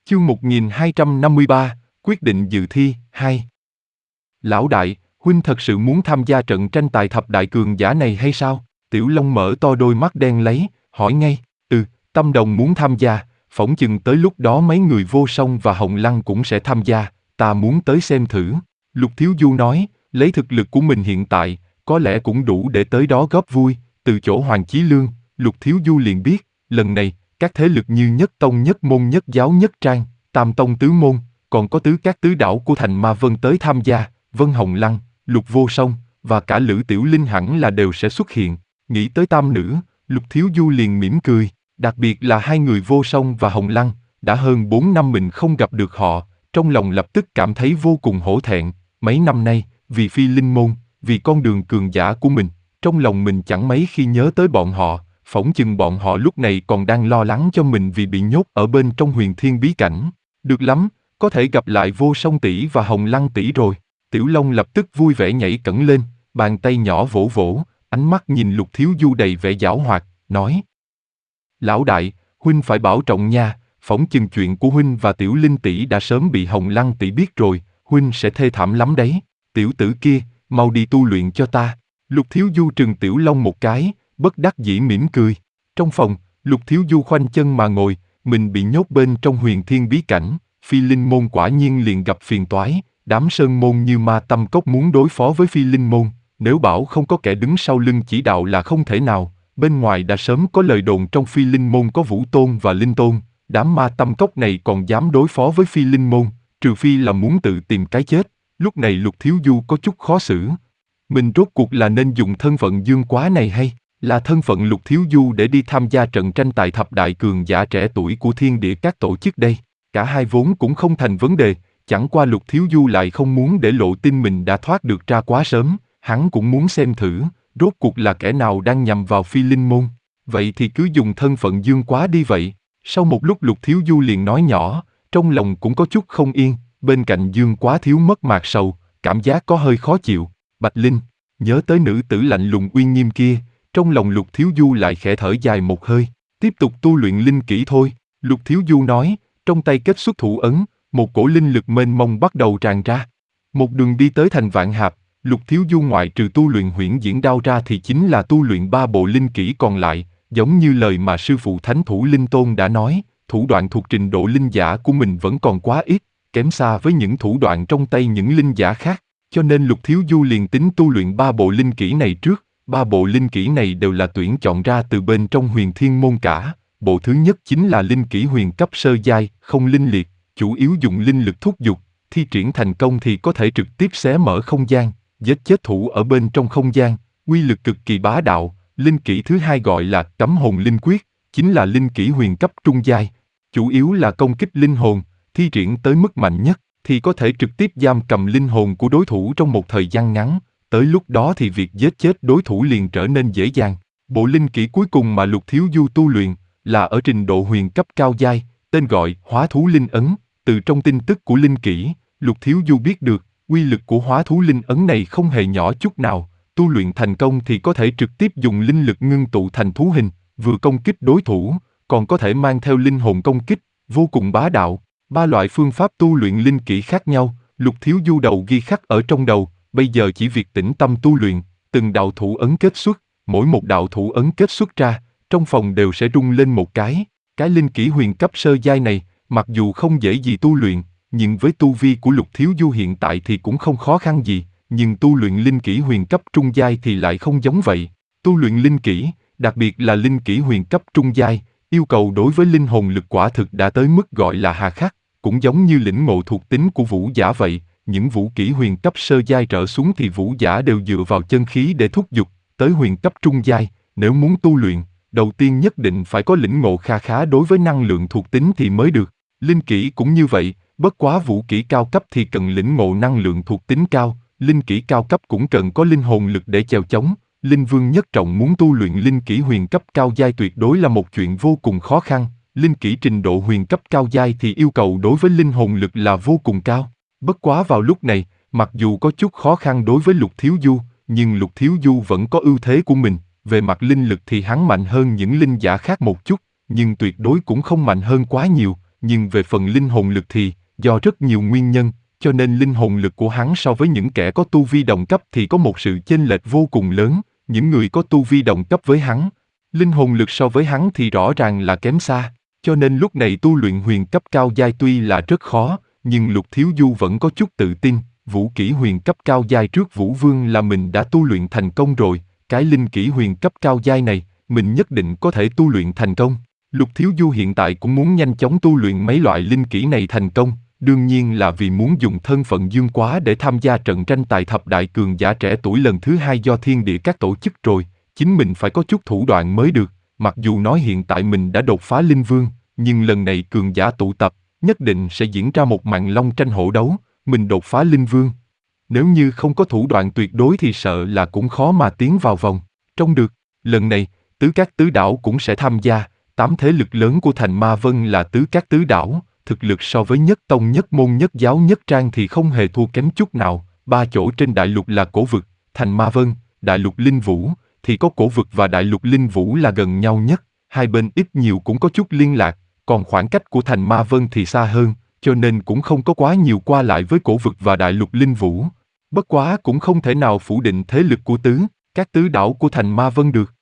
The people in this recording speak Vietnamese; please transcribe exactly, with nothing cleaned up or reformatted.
Chương một nghìn hai trăm năm mươi ba, quyết định dự thi, hai. Lão đại, huynh thật sự muốn tham gia trận tranh tài thập đại cường giả này hay sao? Tiểu Long mở to đôi mắt đen lấy, hỏi ngay. Ừ, Tâm Đồng muốn tham gia, phỏng chừng tới lúc đó mấy người Vô Song và Hồng Lăng cũng sẽ tham gia, ta muốn tới xem thử. Lục Thiếu Du nói, lấy thực lực của mình hiện tại, có lẽ cũng đủ để tới đó góp vui. Từ chỗ Hoàng Chí Lương, Lục Thiếu Du liền biết, lần này, các thế lực như Nhất Tông Nhất Môn Nhất Giáo Nhất Trang, Tam Tông Tứ Môn, còn có tứ các tứ đảo của thành Ma Vân tới tham gia, Vân Hồng Lăng, Lục Vô Song, và cả Lữ Tiểu Linh hẳn là đều sẽ xuất hiện. Nghĩ tới tam nữ, Lục Thiếu Du liền mỉm cười, đặc biệt là hai người Vô Song và Hồng Lăng, đã hơn bốn năm mình không gặp được họ, trong lòng lập tức cảm thấy vô cùng hổ thẹn. Mấy năm nay, vì Phi Linh Môn, vì con đường cường giả của mình, trong lòng mình chẳng mấy khi nhớ tới bọn họ, phỏng chừng bọn họ lúc này còn đang lo lắng cho mình vì bị nhốt ở bên trong Huyền Thiên bí cảnh. Được lắm, có thể gặp lại Vô Song tỷ và Hồng Lăng tỷ rồi. Tiểu Long lập tức vui vẻ nhảy cẫng lên, bàn tay nhỏ vỗ vỗ, ánh mắt nhìn Lục Thiếu Du đầy vẻ giảo hoạt, nói: Lão đại, huynh phải bảo trọng nha, phỏng chừng chuyện của huynh và Tiểu Linh tỷ đã sớm bị Hồng Lăng tỷ biết rồi, huynh sẽ thê thảm lắm đấy. Tiểu tử kia, mau đi tu luyện cho ta. Lục Thiếu Du trừng Tiểu Long một cái, bất đắc dĩ mỉm cười. Trong phòng, Lục Thiếu Du khoanh chân mà ngồi, mình bị nhốt bên trong Huyền Thiên bí cảnh, Phi Linh môn quả nhiên liền gặp phiền toái, đám sơn môn như Ma Tâm Cốc muốn đối phó với Phi Linh môn, nếu bảo không có kẻ đứng sau lưng chỉ đạo là không thể nào, bên ngoài đã sớm có lời đồn trong Phi Linh môn có Vũ Tôn và Linh Tôn, đám Ma Tâm Cốc này còn dám đối phó với Phi Linh môn, trừ phi là muốn tự tìm cái chết. Lúc này Lục Thiếu Du có chút khó xử. Mình rốt cuộc là nên dùng thân phận Dương Quá này hay là thân phận Lục Thiếu Du để đi tham gia trận tranh tài thập đại cường giả trẻ tuổi của thiên địa các tổ chức đây? Cả hai vốn cũng không thành vấn đề, chẳng qua Lục Thiếu Du lại không muốn để lộ tin mình đã thoát được ra quá sớm, hắn cũng muốn xem thử, rốt cuộc là kẻ nào đang nhằm vào Phi Linh môn. Vậy thì cứ dùng thân phận Dương Quá đi vậy. Sau một lúc Lục Thiếu Du liền nói nhỏ, trong lòng cũng có chút không yên, bên cạnh Dương Quá thiếu mất mạc sầu, cảm giác có hơi khó chịu. Bạch Linh, nhớ tới nữ tử lạnh lùng uy nghiêm kia, trong lòng Lục Thiếu Du lại khẽ thở dài một hơi, tiếp tục tu luyện linh kỹ thôi. Lục Thiếu Du nói, trong tay kết xuất thủ ấn, một cổ linh lực mênh mông bắt đầu tràn ra. Một đường đi tới thành Vạn Hạp, Lục Thiếu Du ngoại trừ tu luyện huyễn diễn đao ra thì chính là tu luyện ba bộ linh kỹ còn lại, giống như lời mà sư phụ Thánh Thủ Linh Tôn đã nói, thủ đoạn thuộc trình độ linh giả của mình vẫn còn quá ít, kém xa với những thủ đoạn trong tay những linh giả khác, cho nên Lục Thiếu Du liền tính tu luyện ba bộ linh kỹ này trước. Ba bộ linh kỹ này đều là tuyển chọn ra từ bên trong Huyền Thiên môn cả. Bộ thứ nhất chính là linh kỹ huyền cấp sơ giai, không linh liệt, chủ yếu dùng linh lực thúc giục, thi triển thành công thì có thể trực tiếp xé mở không gian, giết chết thủ ở bên trong không gian, uy lực cực kỳ bá đạo. Linh kỹ thứ hai gọi là Cấm Hồn Linh Quyết, chính là linh kỹ huyền cấp trung giai, chủ yếu là công kích linh hồn, thi triển tới mức mạnh nhất thì có thể trực tiếp giam cầm linh hồn của đối thủ trong một thời gian ngắn. Tới lúc đó thì việc giết chết đối thủ liền trở nên dễ dàng. Bộ linh kỹ cuối cùng mà Lục Thiếu Du tu luyện là ở trình độ huyền cấp cao giai, tên gọi Hóa Thú Linh Ấn. Từ trong tin tức của linh kỹ, Lục Thiếu Du biết được, uy lực của Hóa Thú Linh Ấn này không hề nhỏ chút nào. Tu luyện thành công thì có thể trực tiếp dùng linh lực ngưng tụ thành thú hình, vừa công kích đối thủ, còn có thể mang theo linh hồn công kích, vô cùng bá đạo. Ba loại phương pháp tu luyện linh kỹ khác nhau, Lục Thiếu Du đầu ghi khắc ở trong đầu. Bây giờ chỉ việc tĩnh tâm tu luyện, từng đạo thủ ấn kết xuất, mỗi một đạo thủ ấn kết xuất ra, trong phòng đều sẽ rung lên một cái. Cái linh kỹ huyền cấp sơ giai này, mặc dù không dễ gì tu luyện, nhưng với tu vi của Lục Thiếu Du hiện tại thì cũng không khó khăn gì, nhưng tu luyện linh kỹ huyền cấp trung giai thì lại không giống vậy. Tu luyện linh kỹ, đặc biệt là linh kỹ huyền cấp trung giai, yêu cầu đối với linh hồn lực quả thực đã tới mức gọi là hà khắc, cũng giống như lĩnh ngộ thuộc tính của vũ giả vậy. Những vũ kỹ huyền cấp sơ giai trở xuống thì vũ giả đều dựa vào chân khí để thúc giục, tới huyền cấp trung giai, nếu muốn tu luyện, đầu tiên nhất định phải có lĩnh ngộ kha khá đối với năng lượng thuộc tính thì mới được. Linh kỹ cũng như vậy, bất quá vũ kỹ cao cấp thì cần lĩnh ngộ năng lượng thuộc tính cao, linh kỹ cao cấp cũng cần có linh hồn lực để chèo chống. Linh Vương Nhất Trọng muốn tu luyện linh kỹ huyền cấp cao giai tuyệt đối là một chuyện vô cùng khó khăn, linh kỹ trình độ huyền cấp cao giai thì yêu cầu đối với linh hồn lực là vô cùng cao. Bất quá vào lúc này, mặc dù có chút khó khăn đối với Lục Thiếu Du, nhưng Lục Thiếu Du vẫn có ưu thế của mình, về mặt linh lực thì hắn mạnh hơn những linh giả khác một chút, nhưng tuyệt đối cũng không mạnh hơn quá nhiều, nhưng về phần linh hồn lực thì, do rất nhiều nguyên nhân, cho nên linh hồn lực của hắn so với những kẻ có tu vi đồng cấp thì có một sự chênh lệch vô cùng lớn, những người có tu vi đồng cấp với hắn, linh hồn lực so với hắn thì rõ ràng là kém xa, cho nên lúc này tu luyện huyền cấp cao giai tuy là rất khó, nhưng Lục Thiếu Du vẫn có chút tự tin, vũ kỹ huyền cấp cao giai trước Vũ Vương là mình đã tu luyện thành công rồi, cái linh kỹ huyền cấp cao giai này, mình nhất định có thể tu luyện thành công. Lục Thiếu Du hiện tại cũng muốn nhanh chóng tu luyện mấy loại linh kỹ này thành công, đương nhiên là vì muốn dùng thân phận dương quá để tham gia trận tranh tài thập đại cường giả trẻ tuổi lần thứ hai do thiên địa các tổ chức rồi, chính mình phải có chút thủ đoạn mới được, mặc dù nói hiện tại mình đã đột phá linh vương, nhưng lần này cường giả tụ tập, nhất định sẽ diễn ra một màn long tranh hổ đấu, mình đột phá linh vương. Nếu như không có thủ đoạn tuyệt đối thì sợ là cũng khó mà tiến vào vòng trong được. Lần này, tứ các tứ đảo cũng sẽ tham gia, tám thế lực lớn của thành Ma Vân là tứ các tứ đảo, thực lực so với nhất tông nhất môn nhất giáo nhất trang thì không hề thua kém chút nào, ba chỗ trên đại lục là cổ vực, thành Ma Vân, đại lục Linh Vũ, thì có cổ vực và đại lục Linh Vũ là gần nhau nhất, hai bên ít nhiều cũng có chút liên lạc, còn khoảng cách của thành Ma Vân thì xa hơn, cho nên cũng không có quá nhiều qua lại với cổ vực và đại lục Linh Vũ. Bất quá cũng không thể nào phủ định thế lực của tứ, các tứ đảo của thành Ma Vân được.